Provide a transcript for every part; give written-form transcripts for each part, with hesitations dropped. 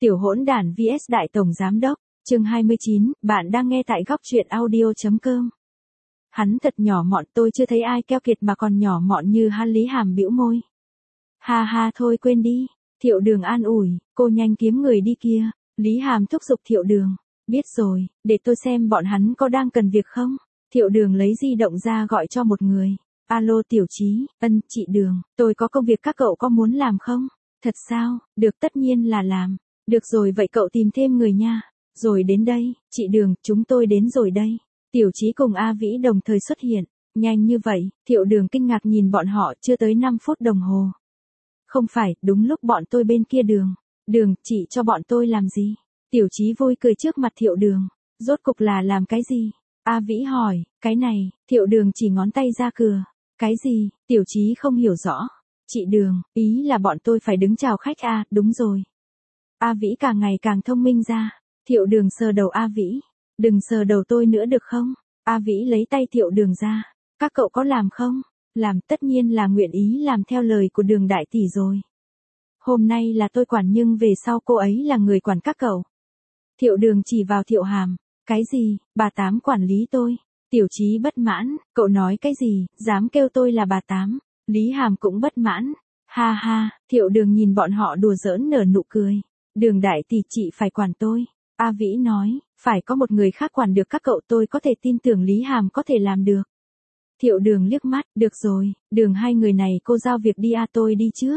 Tiểu hỗn đản vs Đại Tổng Giám Đốc, chương 29, bạn đang nghe tại góc truyện audio.com. Hắn thật nhỏ mọn, tôi chưa thấy ai keo kiệt mà còn nhỏ mọn như hắn. Lý Hàm bĩu môi. Ha ha, thôi quên đi. Thiệu Đường an ủi, cô nhanh kiếm người đi kia. Lý Hàm thúc giục Thiệu Đường. Biết rồi, để tôi xem bọn hắn có đang cần việc không. Thiệu Đường lấy di động ra gọi cho một người. Alo Tiểu Chí, chị Đường, tôi có công việc các cậu có muốn làm không? Thật sao, được tất nhiên là làm. Được rồi vậy cậu tìm thêm người nha. Rồi đến đây, chị Đường, chúng tôi đến rồi đây. Tiểu Chí cùng A Vĩ đồng thời xuất hiện. Nhanh như vậy, Thiệu Đường kinh ngạc nhìn bọn họ, chưa tới 5 phút đồng hồ. Không phải, đúng lúc bọn tôi bên kia đường. Đường, chị cho bọn tôi làm gì? Tiểu Chí vui cười trước mặt Thiệu Đường. Rốt cục là làm cái gì? A Vĩ hỏi, cái này, Thiệu Đường chỉ ngón tay ra cửa. Cái gì? Tiểu Chí không hiểu rõ. Chị Đường, ý là bọn tôi phải đứng chào khách à, đúng rồi. A Vĩ càng ngày càng thông minh ra. Thiệu Đường sờ đầu A Vĩ. Đừng sờ đầu tôi nữa được không? A Vĩ lấy tay Thiệu Đường ra. Các cậu có làm không? Làm, tất nhiên là nguyện ý làm theo lời của Đường đại tỷ rồi. Hôm nay là tôi quản nhưng về sau cô ấy là người quản các cậu. Thiệu Đường chỉ vào Thiệu Hàm. Cái gì, bà Tám quản lý tôi? Tiểu Chí bất mãn, cậu nói cái gì, dám kêu tôi là bà Tám? Lý Hàm cũng bất mãn. Ha ha, Thiệu Đường nhìn bọn họ đùa giỡn nở nụ cười. Đường đại tỷ chị phải quản tôi. A Vĩ nói, phải có một người khác quản được các cậu, tôi có thể tin tưởng Lý Hàm có thể làm được. Thiệu Đường liếc mắt, được rồi, Đường hai người này cô giao việc đi tôi đi trước.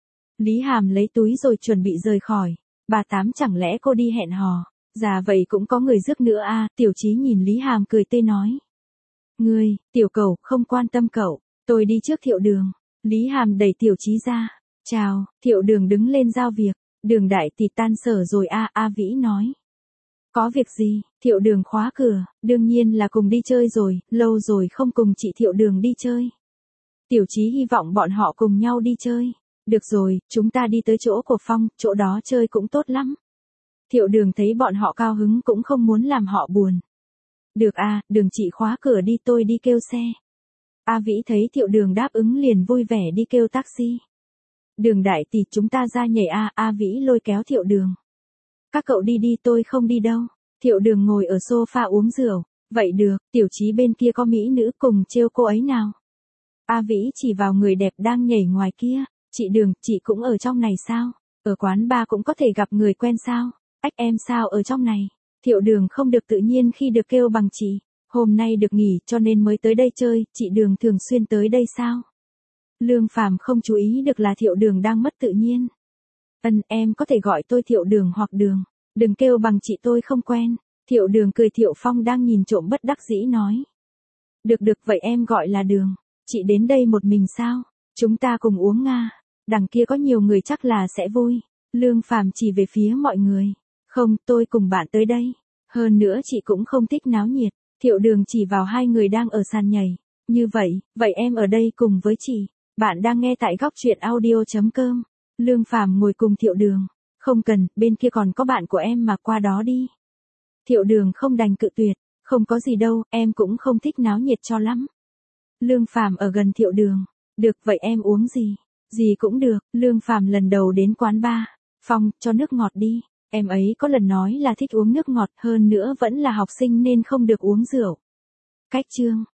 Lý Hàm lấy túi rồi chuẩn bị rời khỏi. Bà Tám chẳng lẽ cô đi hẹn hò? Dạ vậy cũng có người rước nữa Tiểu Chí nhìn Lý Hàm cười tươi nói. Ngươi, tiểu cầu, không quan tâm cậu, tôi đi trước Thiệu Đường. Lý Hàm đẩy Tiểu Chí ra. Chào, Thiệu Đường đứng lên giao việc. Đường đại tỷ tan sở rồi A Vĩ nói. Có việc gì? Thiệu Đường khóa cửa, đương nhiên là cùng đi chơi rồi, lâu rồi không cùng chị Thiệu Đường đi chơi. Tiểu Chí hy vọng bọn họ cùng nhau đi chơi. Được rồi, chúng ta đi tới chỗ của Phong, chỗ đó chơi cũng tốt lắm. Thiệu Đường thấy bọn họ cao hứng cũng không muốn làm họ buồn. Được Đường chị khóa cửa đi, tôi đi kêu xe. A Vĩ thấy Thiệu Đường đáp ứng liền vui vẻ đi kêu taxi. Đường đại tỷ chúng ta ra nhảy A Vĩ lôi kéo Thiệu Đường. Các cậu đi đi, tôi không đi đâu. Thiệu Đường ngồi ở sofa uống rượu. Vậy được, Tiểu Chí bên kia có mỹ nữ cùng trêu cô ấy nào? A Vĩ chỉ vào người đẹp đang nhảy ngoài kia. Chị Đường, chị cũng ở trong này sao? Ở quán bar cũng có thể gặp người quen sao? Em sao ở trong này? Thiệu Đường không được tự nhiên khi được kêu bằng chị. Hôm nay được nghỉ cho nên mới tới đây chơi, chị Đường thường xuyên tới đây sao? Lương Phàm không chú ý được là Thiệu Đường đang mất tự nhiên. Em có thể gọi tôi Thiệu Đường hoặc Đường. Đừng kêu bằng chị, tôi không quen. Thiệu Đường cười. Thiệu Phong đang nhìn trộm bất đắc dĩ nói. Được vậy em gọi là Đường. Chị đến đây một mình sao? Chúng ta cùng uống đằng kia có nhiều người chắc là sẽ vui. Lương Phàm chỉ về phía mọi người. Không, tôi cùng bạn tới đây. Hơn nữa chị cũng không thích náo nhiệt. Thiệu Đường chỉ vào hai người đang ở sàn nhảy. Như vậy em ở đây cùng với chị. Bạn đang nghe tại góc truyện audio.com. Lương Phàm ngồi cùng Thiệu Đường. Không cần, bên kia còn có bạn của em mà, qua đó đi. Thiệu Đường không đành cự tuyệt. Không có gì đâu, em cũng không thích náo nhiệt cho lắm. Lương Phàm ở gần Thiệu Đường. Được vậy em uống gì? Gì cũng được. Lương Phàm lần đầu đến quán bar. Phong, cho nước ngọt đi. Em ấy có lần nói là thích uống nước ngọt, hơn nữa vẫn là học sinh nên không được uống rượu. Cách chương.